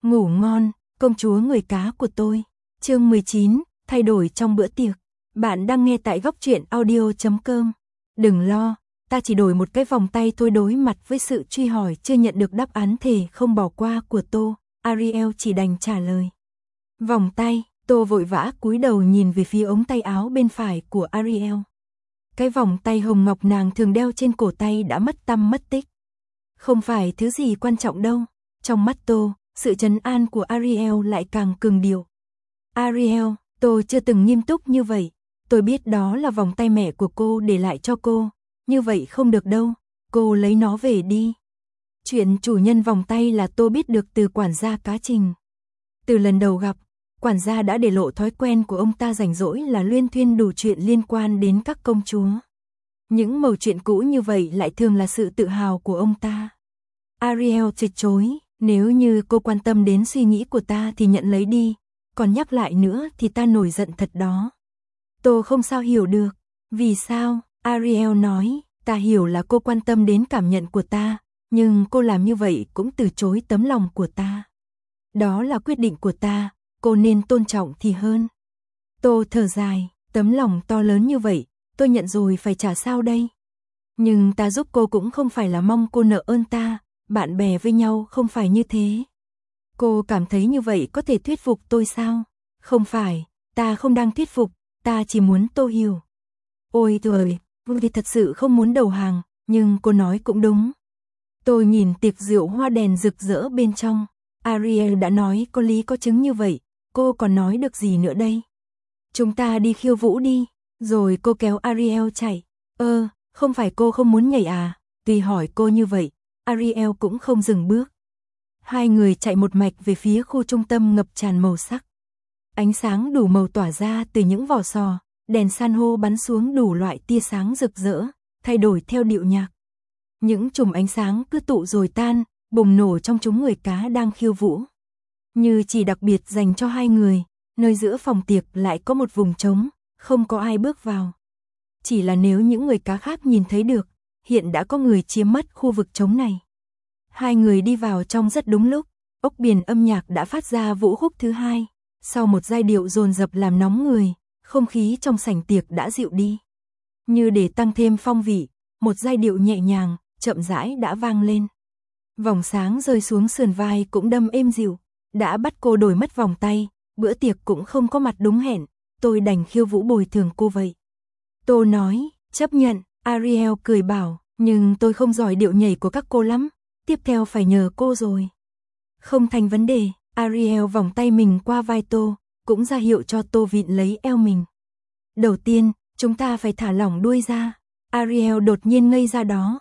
Ngủ ngon, công chúa người cá của tôi. Chương 19, thay đổi trong bữa tiệc. Bạn đang nghe tại góc truyện audio.com. Đừng lo, ta chỉ đổi một cái vòng tay thôi. Đối mặt với sự truy hỏi chưa nhận được đáp án thề không bỏ qua của Tô, Ariel chỉ đành trả lời. Vòng tay, Tô vội vã cúi đầu nhìn về phía ống tay áo bên phải của Ariel. Cái vòng tay hồng ngọc nàng thường đeo trên cổ tay đã mất tăm mất tích. Không phải thứ gì quan trọng đâu. Trong mắt Tô, sự trấn an của Ariel lại càng cường điệu. Ariel, tôi chưa từng nghiêm túc như vậy. Tôi biết đó là vòng tay mẹ của cô để lại cho cô. Như vậy không được đâu. Cô lấy nó về đi. Chuyện chủ nhân vòng tay là Tô biết được từ quản gia Cá Trình. Từ lần đầu gặp, quản gia đã để lộ thói quen của ông ta rảnh rỗi là luyên thuyên đủ chuyện liên quan đến các công chúa. Những mẩu chuyện cũ như vậy lại thường là sự tự hào của ông ta. Ariel từ chối, nếu như cô quan tâm đến suy nghĩ của ta thì nhận lấy đi, còn nhắc lại nữa thì ta nổi giận thật đó. Tô không sao hiểu được. Vì sao? Ariel nói, ta hiểu là cô quan tâm đến cảm nhận của ta, nhưng cô làm như vậy cũng từ chối tấm lòng của ta. Đó là quyết định của ta, cô nên tôn trọng thì hơn. Tô thở dài, tấm lòng to lớn như vậy, tôi nhận rồi phải trả sao đây? Nhưng ta giúp cô cũng không phải là mong cô nợ ơn ta, bạn bè với nhau không phải như thế. Cô cảm thấy như vậy có thể thuyết phục tôi sao? Không phải, ta không đang thuyết phục, ta chỉ muốn Tô hiểu. Ôi trời, vì thật sự không muốn đầu hàng, nhưng cô nói cũng đúng. Tôi nhìn tiệc rượu hoa đèn rực rỡ bên trong, Ariel đã nói có lý có chứng như vậy, cô còn nói được gì nữa đây? Chúng ta đi khiêu vũ đi, rồi cô kéo Ariel chạy. Không phải cô không muốn nhảy à? Tuy hỏi cô như vậy, Ariel cũng không dừng bước. Hai người chạy một mạch về phía khu trung tâm ngập tràn màu sắc. Ánh sáng đủ màu tỏa ra từ những vỏ sò, đèn san hô bắn xuống đủ loại tia sáng rực rỡ, thay đổi theo điệu nhạc. Những chùm ánh sáng cứ tụ rồi tan, bùng nổ trong chúng người cá đang khiêu vũ. Như chỉ đặc biệt dành cho hai người, nơi giữa phòng tiệc lại có một vùng trống, không có ai bước vào. Chỉ là nếu những người cá khác nhìn thấy được, hiện đã có người chiếm mất khu vực trống này. Hai người đi vào trong rất đúng lúc, ốc biển âm nhạc đã phát ra vũ khúc thứ hai. Sau một giai điệu dồn dập làm nóng người, không khí trong sảnh tiệc đã dịu đi. Như để tăng thêm phong vị, một giai điệu nhẹ nhàng, chậm rãi đã vang lên. Vòng sáng rơi xuống sườn vai cũng đâm êm dịu, đã bắt cô đổi mất vòng tay, bữa tiệc cũng không có mặt đúng hẹn, tôi đành khiêu vũ bồi thường cô vậy. Tô nói, chấp nhận, Ariel cười bảo, nhưng tôi không giỏi điệu nhảy của các cô lắm, tiếp theo phải nhờ cô rồi. Không thành vấn đề, Ariel vòng tay mình qua vai Tô, cũng ra hiệu cho Tô vịn lấy eo mình. Đầu tiên, chúng ta phải thả lỏng đuôi ra. Ariel đột nhiên ngây ra đó.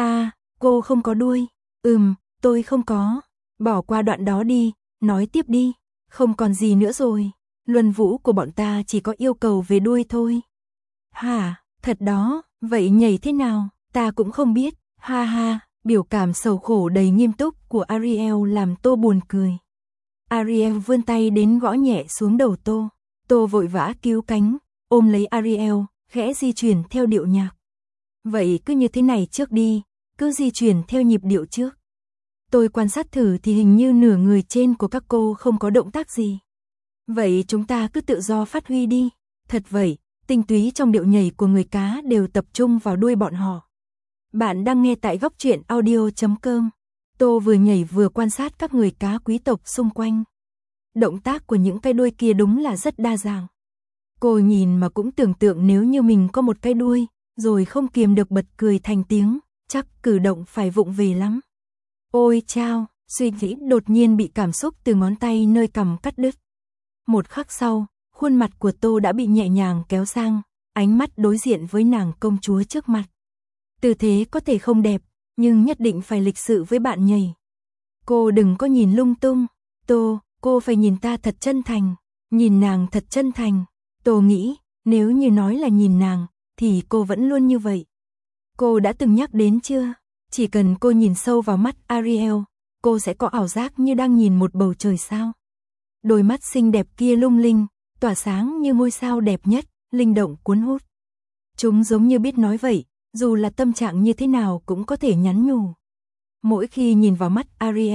Cô không có đuôi. Tôi không có. Bỏ qua đoạn đó đi, nói tiếp đi. Không còn gì nữa rồi. Luân vũ của bọn ta chỉ có yêu cầu về đuôi thôi. Hả, thật đó, vậy nhảy thế nào? Ta cũng không biết. Ha ha, biểu cảm sầu khổ đầy nghiêm túc của Ariel làm Tô buồn cười. Ariel vươn tay đến gõ nhẹ xuống đầu Tô. Tô vội vã cứu cánh, ôm lấy Ariel, khẽ di chuyển theo điệu nhạc. Vậy cứ như thế này trước đi, cứ di chuyển theo nhịp điệu trước. Tôi quan sát thử thì hình như nửa người trên của các cô không có động tác gì. Vậy chúng ta cứ tự do phát huy đi. Thật vậy, tinh túy trong điệu nhảy của người cá đều tập trung vào đuôi bọn họ. Bạn đang nghe tại góc truyện audio.com. Tô vừa nhảy vừa quan sát các người cá quý tộc xung quanh. Động tác của những cái đuôi kia đúng là rất đa dạng. Cô nhìn mà cũng tưởng tượng nếu như mình có một cái đuôi, rồi không kiềm được bật cười thành tiếng, chắc cử động phải vụng về lắm. Ôi chao, suy nghĩ đột nhiên bị cảm xúc từ ngón tay nơi cằm cắt đứt. Một khắc sau, khuôn mặt của Tô đã bị nhẹ nhàng kéo sang, ánh mắt đối diện với nàng công chúa trước mặt. Tư thế có thể không đẹp, nhưng nhất định phải lịch sự với bạn nhảy. Cô đừng có nhìn lung tung. Tô, cô phải nhìn ta thật chân thành, nhìn nàng thật chân thành. Tô nghĩ, nếu như nói là nhìn nàng, thì cô vẫn luôn như vậy. Cô đã từng nhắc đến chưa? Chỉ cần cô nhìn sâu vào mắt Ariel, cô sẽ có ảo giác như đang nhìn một bầu trời sao. Đôi mắt xinh đẹp kia lung linh, tỏa sáng như ngôi sao đẹp nhất, linh động cuốn hút. Chúng giống như biết nói vậy, dù là tâm trạng như thế nào cũng có thể nhắn nhủ. Mỗi khi nhìn vào mắt Ariel,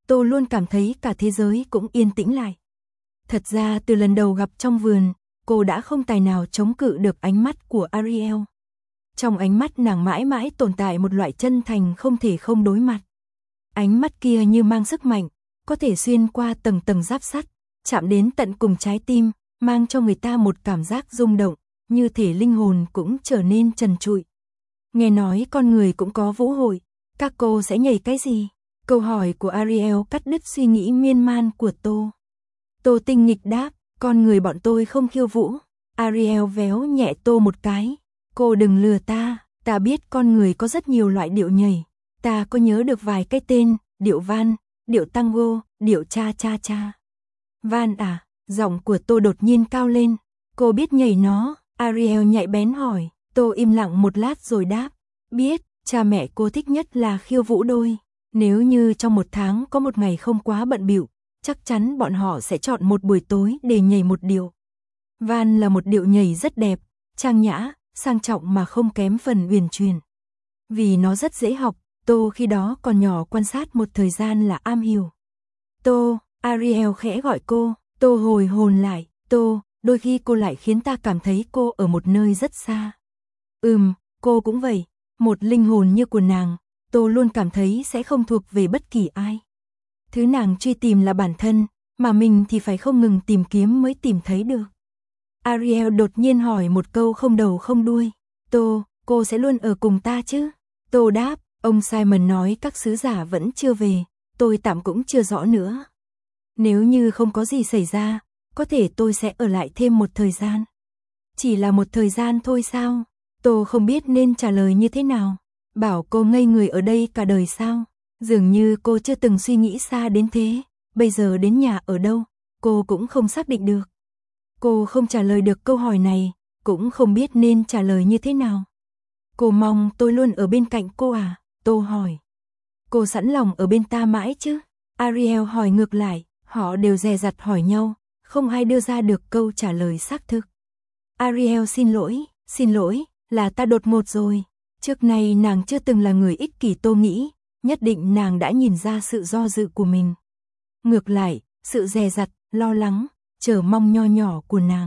Tô luôn cảm thấy cả thế giới cũng yên tĩnh lại. Thật ra từ lần đầu gặp trong vườn, cô đã không tài nào chống cự được ánh mắt của Ariel. Trong ánh mắt nàng mãi mãi tồn tại một loại chân thành không thể không đối mặt. Ánh mắt kia như mang sức mạnh, có thể xuyên qua tầng tầng giáp sắt, chạm đến tận cùng trái tim, mang cho người ta một cảm giác rung động, như thể linh hồn cũng trở nên trần trụi. Nghe nói con người cũng có vũ hội, các cô sẽ nhảy cái gì? Câu hỏi của Ariel cắt đứt suy nghĩ miên man của Tô. Tô tinh nghịch đáp, con người bọn tôi không khiêu vũ. Ariel véo nhẹ Tô một cái. Cô đừng lừa ta biết con người có rất nhiều loại điệu nhảy. Ta có nhớ được vài cái tên, điệu van, điệu tango, điệu cha cha cha. Van à, giọng của Tô đột nhiên cao lên. Cô biết nhảy nó, Ariel nhạy bén hỏi. Tô im lặng một lát rồi đáp. Biết, cha mẹ cô thích nhất là khiêu vũ đôi. Nếu như trong một tháng có một ngày không quá bận bịu, chắc chắn bọn họ sẽ chọn một buổi tối để nhảy một điệu. Van là một điệu nhảy rất đẹp, trang nhã, sang trọng mà không kém phần uyển chuyển. Vì nó rất dễ học, Tô khi đó còn nhỏ quan sát một thời gian là am hiểu. Tô, Ariel khẽ gọi cô, Tô hồi hồn lại, Tô, đôi khi cô lại khiến ta cảm thấy cô ở một nơi rất xa. Cô cũng vậy, một linh hồn như của nàng, Tô luôn cảm thấy sẽ không thuộc về bất kỳ ai. Thứ nàng truy tìm là bản thân, mà mình thì phải không ngừng tìm kiếm mới tìm thấy được. Ariel đột nhiên hỏi một câu không đầu không đuôi. Tô, cô sẽ luôn ở cùng ta chứ? Tô đáp, ông Simon nói các sứ giả vẫn chưa về, tôi tạm cũng chưa rõ nữa. Nếu như không có gì xảy ra, có thể tôi sẽ ở lại thêm một thời gian. Chỉ là một thời gian thôi sao? Tô không biết nên trả lời như thế nào. Bảo cô ngây người ở đây cả đời sao? Dường như cô chưa từng suy nghĩ xa đến thế. Bây giờ đến nhà ở đâu, cô cũng không xác định được. Cô không trả lời được câu hỏi này, cũng không biết nên trả lời như thế nào. Cô mong tôi luôn ở bên cạnh cô à? Tô hỏi. Cô sẵn lòng ở bên ta mãi chứ? Ariel hỏi ngược lại, họ đều dè dặt hỏi nhau, không ai đưa ra được câu trả lời xác thực. Ariel xin lỗi, là ta đột ngột rồi. Trước nay nàng chưa từng là người ích kỷ. Tô nghĩ, nhất định nàng đã nhìn ra sự do dự của mình. Ngược lại, sự dè dặt, lo lắng, chờ mong nho nhỏ của nàng.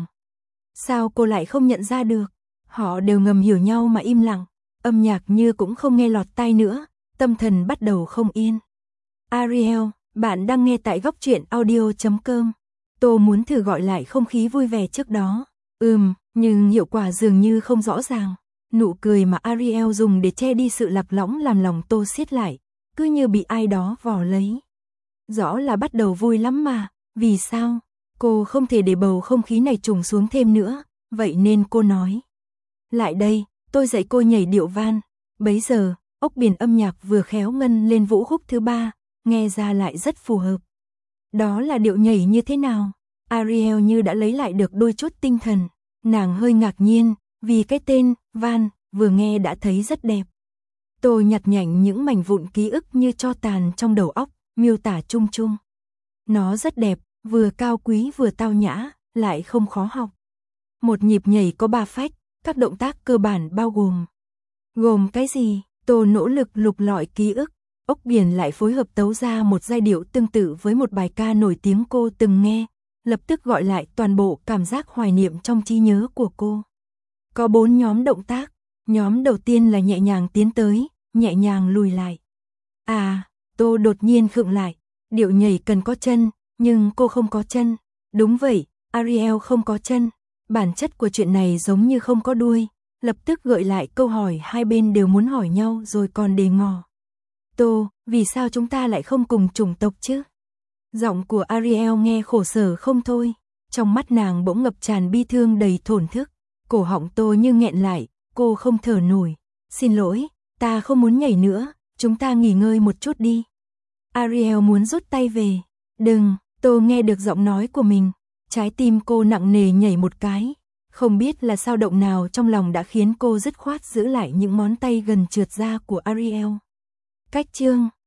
Sao cô lại không nhận ra được? Họ đều ngầm hiểu nhau mà im lặng, âm nhạc như cũng không nghe lọt tai nữa, tâm thần bắt đầu không yên. Ariel, bạn đang nghe tại goctruyện.audio.com. Tô muốn thử gọi lại không khí vui vẻ trước đó. Nhưng hiệu quả dường như không rõ ràng. Nụ cười mà Ariel dùng để che đi sự lạc lõng làm lòng Tô siết lại, cứ như bị ai đó vò lấy. Rõ là bắt đầu vui lắm mà, vì sao? Cô không thể để bầu không khí này trùng xuống thêm nữa, vậy nên cô nói. Lại đây, tôi dạy cô nhảy điệu van. Bấy giờ, ốc biển âm nhạc vừa khéo ngân lên vũ khúc thứ 3, nghe ra lại rất phù hợp. Đó là điệu nhảy như thế nào? Ariel như đã lấy lại được đôi chút tinh thần. Nàng hơi ngạc nhiên, vì cái tên, van, vừa nghe đã thấy rất đẹp. Tô nhặt nhạnh những mảnh vụn ký ức như tro tàn trong đầu óc, miêu tả chung chung. Nó rất đẹp, vừa cao quý vừa tao nhã, lại không khó học. Một nhịp nhảy có 3 phách, các động tác cơ bản bao gồm. Gồm cái gì? Tô nỗ lực lục lọi ký ức, ốc biển lại phối hợp tấu ra một giai điệu tương tự với một bài ca nổi tiếng cô từng nghe, lập tức gọi lại toàn bộ cảm giác hoài niệm trong trí nhớ của cô. Có 4 nhóm động tác, nhóm đầu tiên là nhẹ nhàng tiến tới, nhẹ nhàng lùi lại. Tô đột nhiên khựng lại, điệu nhảy cần có chân, nhưng cô không có chân. Đúng vậy, Ariel không có chân. Bản chất của chuyện này giống như không có đuôi, lập tức gợi lại câu hỏi hai bên đều muốn hỏi nhau rồi còn đề ngò. Tô, vì sao chúng ta lại không cùng chủng tộc chứ? Giọng của Ariel nghe khổ sở không thôi, trong mắt nàng bỗng ngập tràn bi thương đầy thổn thức, cổ họng Tô như nghẹn lại, cô không thở nổi. Xin lỗi, ta không muốn nhảy nữa, chúng ta nghỉ ngơi một chút đi. Ariel muốn rút tay về. Đừng, Tô nghe được giọng nói của mình, trái tim cô nặng nề nhảy một cái, không biết là sao động nào trong lòng đã khiến cô dứt khoát giữ lại những ngón tay gần trượt ra của Ariel. Cách chương